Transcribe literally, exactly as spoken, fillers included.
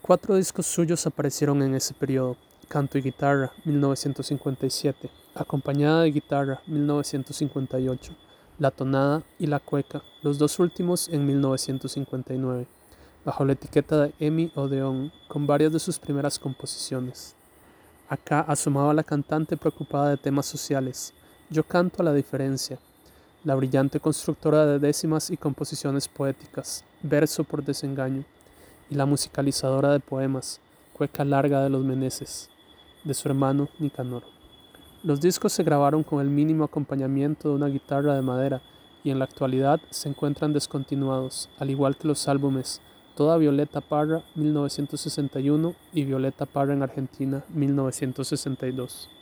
Cuatro discos suyos aparecieron en ese periodo: Canto y Guitarra, mil novecientos cincuenta y siete, Acompañada de Guitarra, mil novecientos cincuenta y ocho, La Tonada y La Cueca, los dos últimos en mil novecientos cincuenta y nueve, bajo la etiqueta de Emi Odeón, con varias de sus primeras composiciones. Acá asomaba la cantante preocupada de temas sociales: Yo canto a la diferencia, la brillante constructora de décimas y composiciones poéticas, Verso por desengaño, y la musicalizadora de poemas, Cueca larga de los Meneses, de su hermano Nicanor. Los discos se grabaron con el mínimo acompañamiento de una guitarra de madera y en la actualidad se encuentran descontinuados, al igual que los álbumes Toda Violeta Parra, mil novecientos sesenta y uno, y Violeta Parra en Argentina, mil novecientos sesenta y dos.